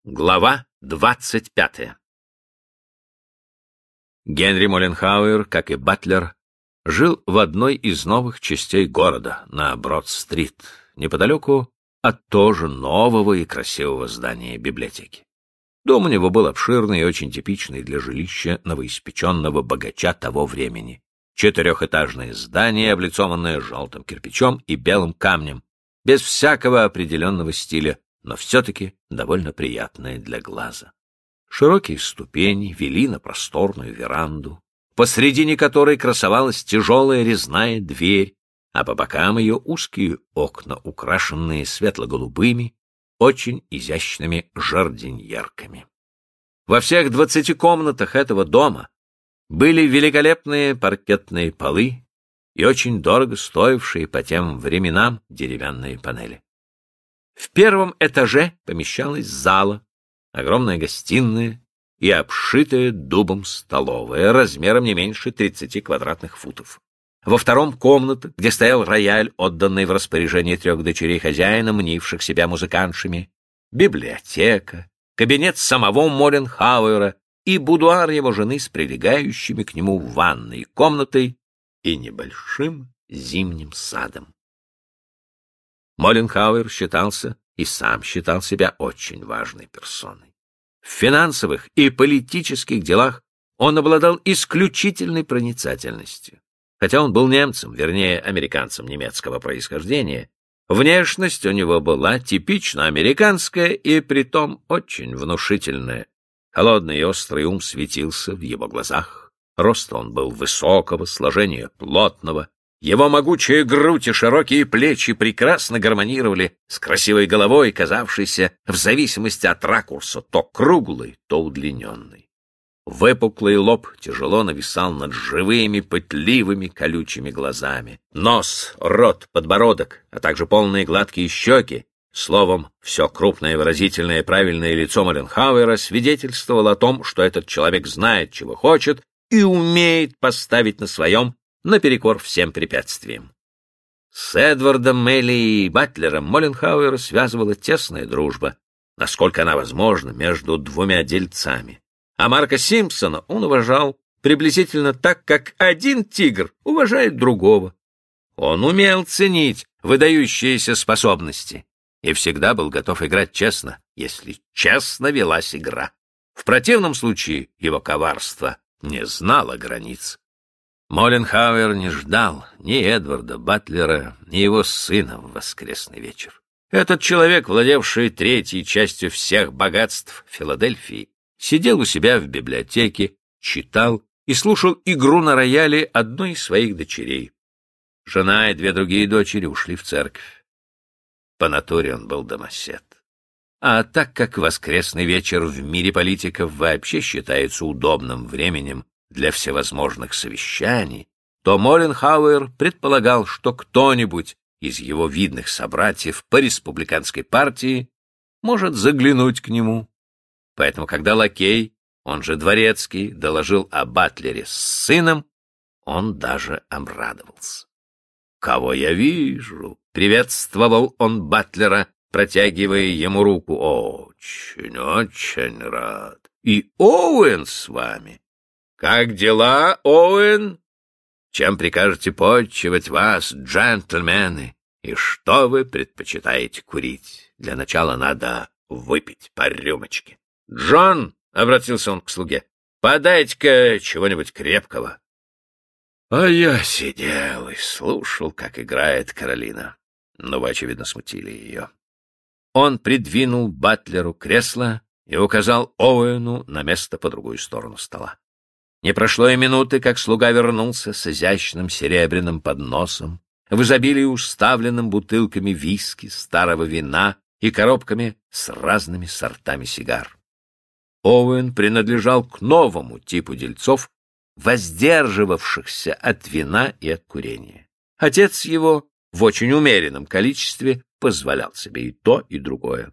Глава 25. Генри Молленхауэр, как и Батлер, жил в одной из новых частей города, на Брод-стрит, неподалеку от тоже нового и красивого здания библиотеки. Дом у него был обширный и очень типичный для жилища новоиспеченного богача того времени. Четырехэтажное здание, облицованное желтым кирпичом и белым камнем, без всякого определенного стиля, но все-таки довольно приятное для глаза. Широкие ступени вели на просторную веранду, посредине которой красовалась тяжелая резная дверь, а по бокам ее узкие окна, украшенные светло-голубыми, очень изящными жардиньерками. Во всех 20 комнатах этого дома были великолепные паркетные полы и очень дорого стоившие по тем временам деревянные панели. В первом этаже помещалась зала, огромная гостиная и обшитая дубом столовая размером не меньше 30 квадратных футов. Во втором — комната, где стоял рояль, отданный в распоряжение 3 дочерей хозяина, мнивших себя музыкантшами, библиотека, кабинет самого Молленхауэра и будуар его жены с прилегающими к нему ванной комнатой и небольшим зимним садом. Молленхауэр считался и сам считал себя очень важной персоной. В финансовых и политических делах он обладал исключительной проницательностью. Хотя он был немцем, вернее, американцем немецкого происхождения, внешность у него была типично американская и притом очень внушительная. Холодный и острый ум светился в его глазах. Роста он был высокого, сложения плотного. Его могучая грудь и широкие плечи прекрасно гармонировали с красивой головой, казавшейся в зависимости от ракурса то круглой, то удлиненной. Выпуклый лоб тяжело нависал над живыми, пытливыми, колючими глазами. Нос, рот, подбородок, а также полные гладкие щеки, словом, все крупное, выразительное, правильное лицо Молленхауэра свидетельствовало о том, что этот человек знает, чего хочет, и умеет поставить на своем, наперекор всем препятствиям. С Эдвардом Мелли и Батлером Молленхауэра связывала тесная дружба, насколько она возможна, между двумя дельцами. А Марка Симпсона он уважал приблизительно так, как один тигр уважает другого. Он умел ценить выдающиеся способности и всегда был готов играть честно, если честно велась игра. В противном случае его коварство не знало границ. Молленхауэр не ждал ни Эдварда Батлера, ни его сына в воскресный вечер. Этот человек, владевший третьей частью всех богатств Филадельфии, сидел у себя в библиотеке, читал и слушал игру на рояле одной из своих дочерей. Жена и 2 другие дочери ушли в церковь. По натуре он был домосед. А так как воскресный вечер в мире политиков вообще считается удобным временем для всевозможных совещаний, то Молленхауэр предполагал, что кто-нибудь из его видных собратьев по республиканской партии может заглянуть к нему. Поэтому, когда лакей, он же дворецкий, доложил о Батлере с сыном, он даже обрадовался. «Кого я вижу?» — приветствовал он Батлера, протягивая ему руку. «Очень, очень рад. И Оуэн с вами. Как дела, Оуэн? Чем прикажете почивать вас, джентльмены? И что вы предпочитаете курить? Для начала надо выпить по рюмочке. Джон, — обратился он к слуге, — подайте-ка чего-нибудь крепкого». А я сидел и слушал, как играет Каролина. Но вы, очевидно, смутили ее. Он придвинул Батлеру кресло и указал Оуэну на место по другую сторону стола. Не прошло и минуты, как слуга вернулся с изящным серебряным подносом, в изобилии уставленным бутылками виски, старого вина и коробками с разными сортами сигар. Оуэн принадлежал к новому типу дельцов, воздерживавшихся от вина и от курения. Отец его в очень умеренном количестве позволял себе и то, и другое.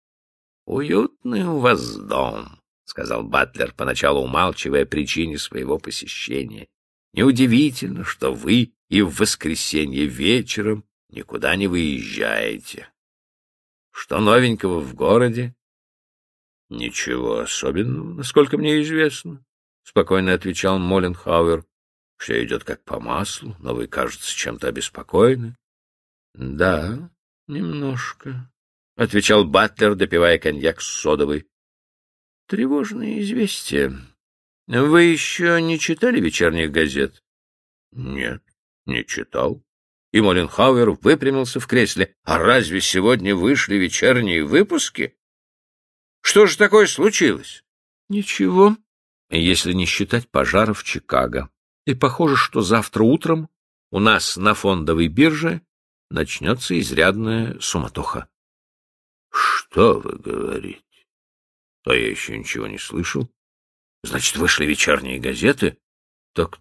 «Уютный у вас дом», — сказал Батлер, поначалу умалчивая о причине своего посещения. «Неудивительно, что вы и в воскресенье вечером никуда не выезжаете. Что новенького в городе?» Ничего особенного, насколько мне известно, — спокойно отвечал Моленхауэр. Все идет как по маслу, но вы, кажется, чем-то обеспокоены. — Да, немножко, — отвечал Батлер, допивая коньяк с содовой. — Тревожные известия. Вы еще не читали вечерних газет? — Нет, не читал. И Моленхауэр выпрямился в кресле. — А разве сегодня вышли вечерние выпуски? Что же такое случилось? — Ничего, если не считать пожара в Чикаго. И похоже, что завтра утром у нас на фондовой бирже начнется изрядная суматоха. — Что вы говорите? — А я еще ничего не слышал. — Значит, вышли вечерние газеты? — Так.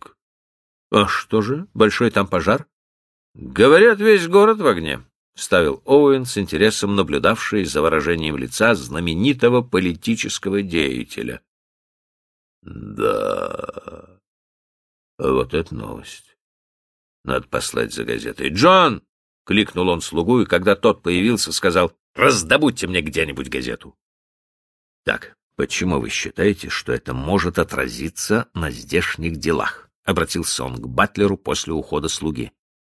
А что же, большой там пожар? — Говорят, весь город в огне, — вставил Оуэн, с интересом наблюдавший за выражением лица знаменитого политического деятеля. — Да, вот это новость. Надо послать за газетой. — Джон! — кликнул он слугу, и когда тот появился, сказал: — раздобудьте мне где-нибудь газету. — Так, почему вы считаете, что это может отразиться на здешних делах? — обратился он к Батлеру после ухода слуги.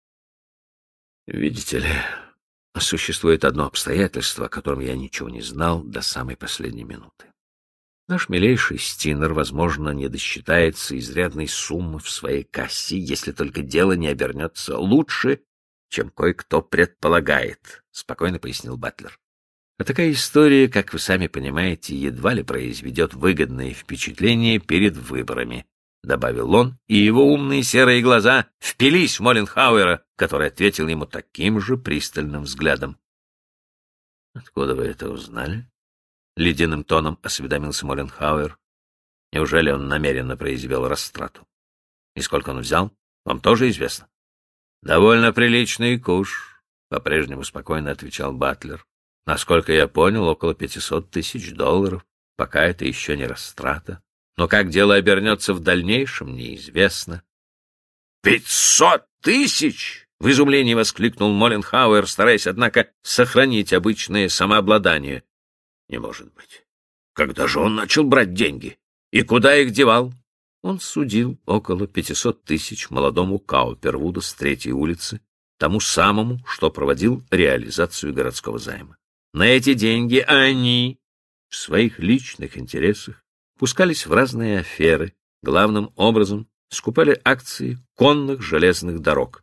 — Видите ли, существует одно обстоятельство, о котором я ничего не знал до самой последней минуты. Наш милейший Стинер, возможно, не досчитается изрядной суммы в своей кассе, если только дело не обернется лучше, чем кое-кто предполагает, — спокойно пояснил Батлер. А такая история, как вы сами понимаете, едва ли произведет выгодное впечатление перед выборами, — добавил он, и его умные серые глаза впились в Моленхауэра, который ответил ему таким же пристальным взглядом. — Откуда вы это узнали? — ледяным тоном осведомился Моленхауэр. — Неужели он намеренно произвел растрату? И сколько он взял, вам тоже известно? — Довольно приличный куш, — по-прежнему спокойно отвечал Батлер. — Насколько я понял, около $500,000, пока это еще не растрата. Но как дело обернется в дальнейшем, неизвестно. — 500 тысяч! — в изумлении воскликнул Моленхауэр, стараясь, однако, сохранить обычное самообладание. — Не может быть. Когда же он начал брать деньги? И куда их девал? Он судил около 500 тысяч молодому Каупервуду с 3-й улицы, тому самому, что проводил реализацию городского займа. На эти деньги они, в своих личных интересах, пускались в разные аферы, главным образом скупали акции конных железных дорог.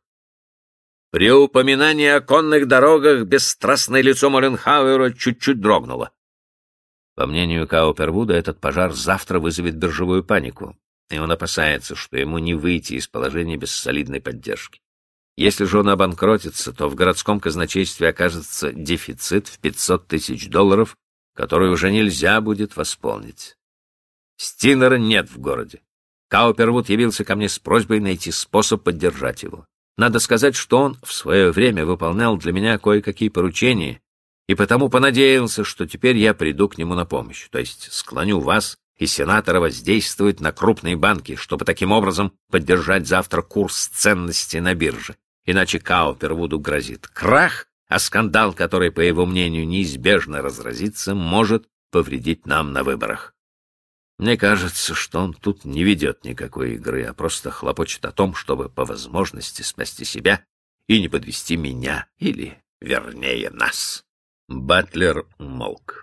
При упоминании о конных дорогах бесстрастное лицо Моленхауэра чуть-чуть дрогнуло. По мнению Каупервуда, этот пожар завтра вызовет биржевую панику, и он опасается, что ему не выйти из положения без солидной поддержки. Если же он обанкротится, то в городском казначействе окажется дефицит в $500 тысяч, который уже нельзя будет восполнить. Стинера нет в городе. Каупервуд явился ко мне с просьбой найти способ поддержать его. Надо сказать, что он в свое время выполнял для меня кое-какие поручения, и потому понадеялся, что теперь я приду к нему на помощь, то есть склоню вас и сенатора воздействовать на крупные банки, чтобы таким образом поддержать завтра курс ценностей на бирже. Иначе Каупервуду грозит крах, а скандал, который, по его мнению, неизбежно разразится, может повредить нам на выборах. Мне кажется, что он тут не ведет никакой игры, а просто хлопочет о том, чтобы по возможности спасти себя и не подвести меня, или, вернее, нас. Батлер умолк.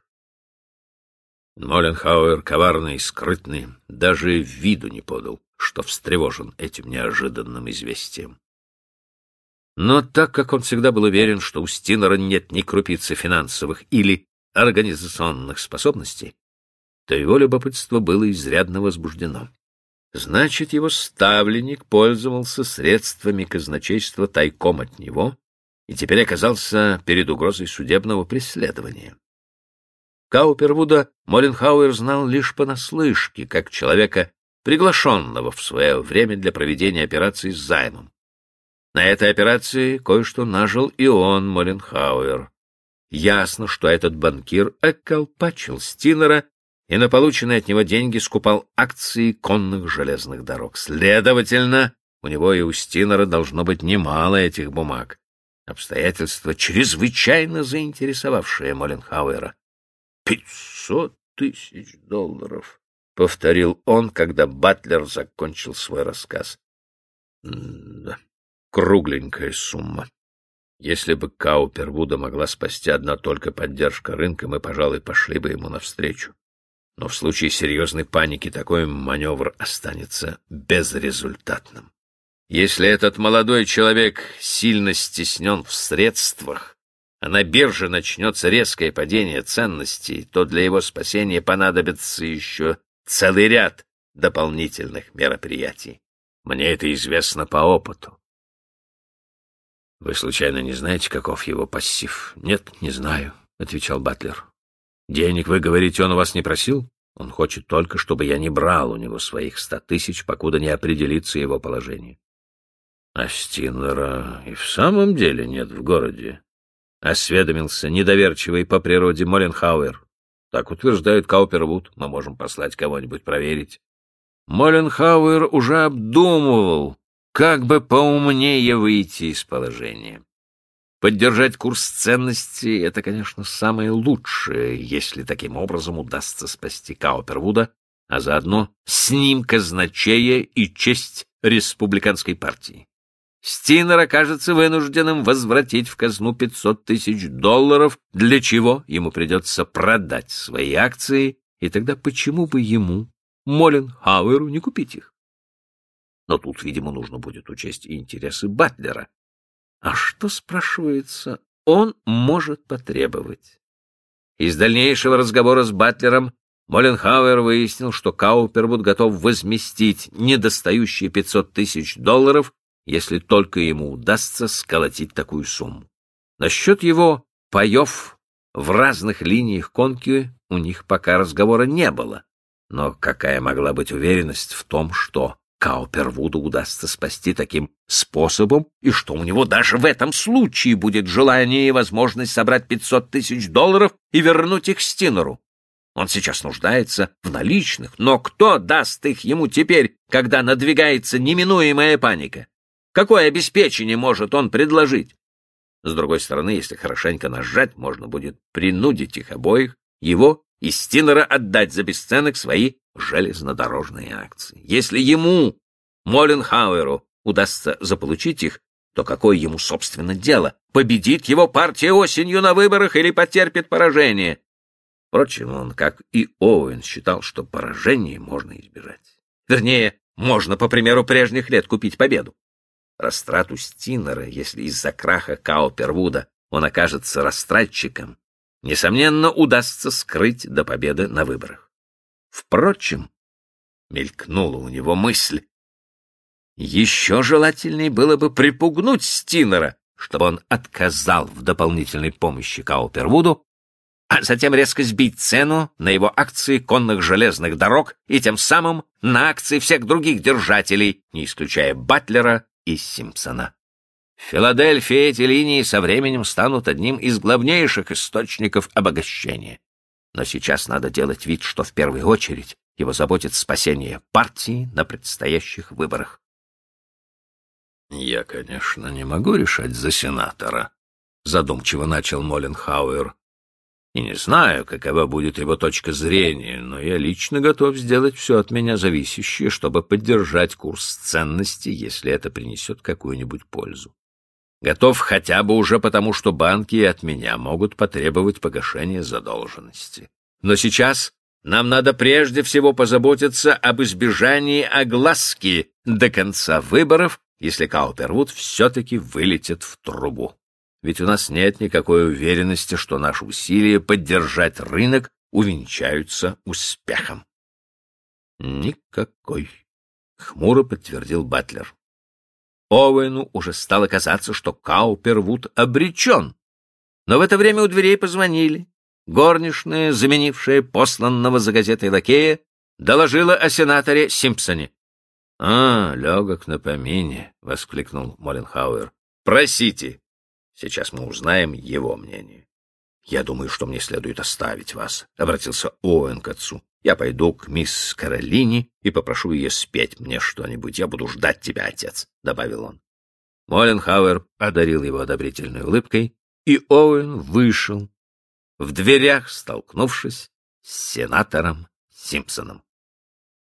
Моленхауэр, коварный и скрытный, даже виду не подал, что встревожен этим неожиданным известием. Но так как он всегда был уверен, что у Стинера нет ни крупицы финансовых или организационных способностей, то его любопытство было изрядно возбуждено. Значит, его ставленник пользовался средствами казначейства тайком от него и теперь оказался перед угрозой судебного преследования. Каупервуда Моленхауэр знал лишь понаслышке, как человека, приглашенного в свое время для проведения операции с займом. На этой операции кое-что нажил и он, Моленхауэр. Ясно, что этот банкир околпачил Стинера и на полученные от него деньги скупал акции конных железных дорог. Следовательно, у него и у Стинера должно быть немало этих бумаг. Обстоятельство, чрезвычайно заинтересовавшее Моленхауэра. $500 000, — повторил он, когда Батлер закончил свой рассказ. Да, кругленькая сумма. Если бы Каупервуда могла спасти одна только поддержка рынка, мы, пожалуй, пошли бы ему навстречу. Но в случае серьезной паники такой маневр останется безрезультатным. Если этот молодой человек сильно стеснен в средствах, а на бирже начнется резкое падение ценностей, то для его спасения понадобится еще целый ряд дополнительных мероприятий. Мне это известно по опыту. — Вы случайно не знаете, каков его пассив? — Нет, не знаю, — отвечал Батлер. — Денег, вы говорите, он у вас не просил? Он хочет только, чтобы я не брал у него своих 100 000, покуда не определится его положение. — А Стинера и в самом деле нет в городе? — осведомился недоверчивый по природе Молленхауэр. — Так утверждает Каупервуд. Мы можем послать кого-нибудь проверить. Молленхауэр уже обдумывал, как бы поумнее выйти из положения. Поддержать курс ценностей — это, конечно, самое лучшее, если таким образом удастся спасти Каупервуда, а заодно с ним казначея и честь республиканской партии. Стинер окажется вынужденным возвратить в казну $500 000, для чего ему придется продать свои акции, и тогда почему бы ему, Молленхауэру, не купить их? Но тут, видимо, нужно будет учесть и интересы Батлера. А что, спрашивается, он может потребовать? Из дальнейшего разговора с Батлером Молленхауэр выяснил, что Каупервуд готов возместить недостающие $500 000, если только ему удастся сколотить такую сумму. Насчет его паев в разных линиях конки у них пока разговора не было. Но какая могла быть уверенность в том, что Каупервуду удастся спасти таким способом, и что у него даже в этом случае будет желание и возможность собрать $500 000 и вернуть их Стинеру? Он сейчас нуждается в наличных, но кто даст их ему теперь, когда надвигается неминуемая паника? Какое обеспечение может он предложить? С другой стороны, если хорошенько нажать, можно будет принудить их обоих, его и Стинера, отдать за бесценок свои железнодорожные акции. Если ему, Молленхауэру, удастся заполучить их, то какое ему, собственно, дело? Победит его партия осенью на выборах или потерпит поражение? Впрочем, он, как и Оуэн, считал, что поражение можно избежать. Вернее, можно, по примеру прежних лет, купить победу. Растрату Стинера, если из-за краха Каупервуда он окажется растратчиком, несомненно, удастся скрыть до победы на выборах. Впрочем, мелькнула у него мысль, еще желательней было бы припугнуть Стинера, чтобы он отказал в дополнительной помощи Каупервуду, а затем резко сбить цену на его акции конных железных дорог и тем самым на акции всех других держателей, не исключая Батлера и Симпсона. В Филадельфии эти линии со временем станут одним из главнейших источников обогащения. Но сейчас надо делать вид, что в первую очередь его заботит спасение партии на предстоящих выборах. «Я, конечно, не могу решать за сенатора», — задумчиво начал Молленхауэр. «И не знаю, какова будет его точка зрения, но я лично готов сделать все от меня зависящее, чтобы поддержать курс ценностей, если это принесет какую-нибудь пользу. Готов хотя бы уже потому, что банки от меня могут потребовать погашения задолженности. Но сейчас нам надо прежде всего позаботиться об избежании огласки до конца выборов, если Каупервуд все-таки вылетит в трубу. Ведь у нас нет никакой уверенности, что наши усилия поддержать рынок увенчаются успехом». «Никакой», — хмуро подтвердил Батлер. Оуэну уже стало казаться, что Каупервуд обречен. Но в это время у дверей позвонили. Горничная, заменившая посланного за газетой лакея, доложила о сенаторе Симпсоне. — легок на помине, — воскликнул Молленхауэр. — Просите. Сейчас мы узнаем его мнение. — Я думаю, что мне следует оставить вас, — обратился Оуэн к отцу. — Я пойду к мисс Каролине и попрошу ее спеть мне что-нибудь. Я буду ждать тебя, отец, — добавил он. Молленхауэр одарил его одобрительной улыбкой, и Оуэн вышел. в дверях столкнувшись с сенатором Симпсоном.